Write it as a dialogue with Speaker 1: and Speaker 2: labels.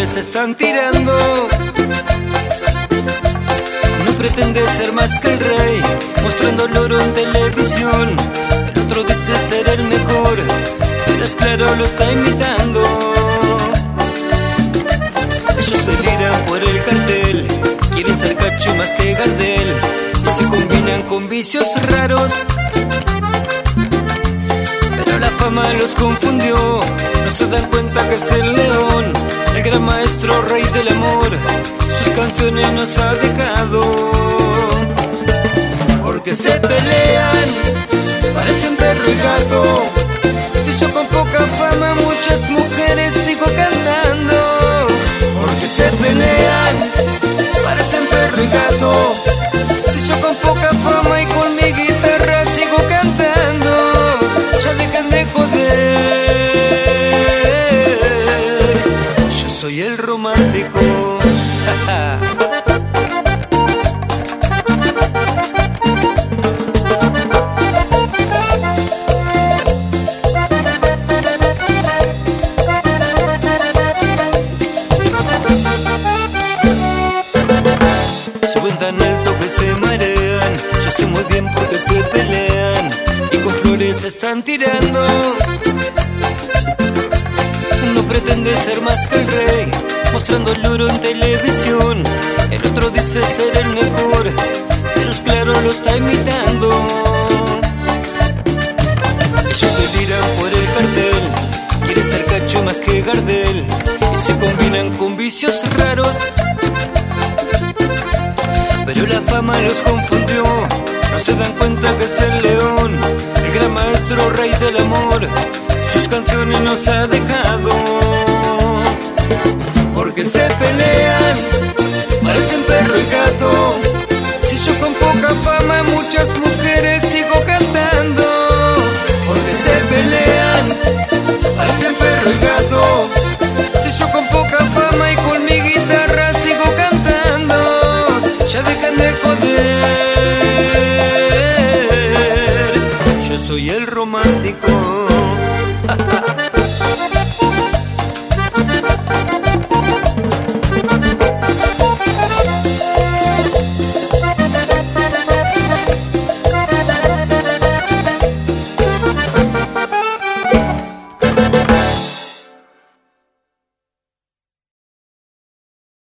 Speaker 1: flores se están tirando. No pretende ser más que el rey, mostrando el oro en televisión. El otro dice ser el mejor, pero es claro, lo está imitando. Ellos deliran por el cartel, quieren ser Cacho más que Gardel, y se combinan con vicios raros. Pero la fama los confundió, no se dan cuenta que es el león, el gran maestro, rey del amor. Sus canciones nos ha dejado, porque se pelean, parecen perro y gato. Si yo con poca fama, muchas mujeres sigo cantando. Porque se pelean, parecen perro y gato. Si yo con poca fama y con mi guitarra sigo cantando, ya dejen de joder. Yo soy el romántico. Suben tan alto que se marean, yo sé muy bien por qué se pelean, y con flores se están tirando. Uno pretende ser más que el rey, mostrando el oro en televisión. El otro dice ser el mejor, pero es claro, lo está imitando. Ellos deliran por el cartel, quieren ser Cacho más que Gardel, y se combinan con vicios raros. Pero la fama los confundió, no se dan cuenta que es el león, el gran maestro, rey del amor. Sus canciones nos ha dejado, porque se pelean, parecen perro y gato. Si yo con poca fama, muchas mujeres sigo cantando. Porque se pelean, parecen perro y gato. Si yo con poca fama y con mi guitarra sigo cantando, ya dejan de joder. Yo soy el romántico.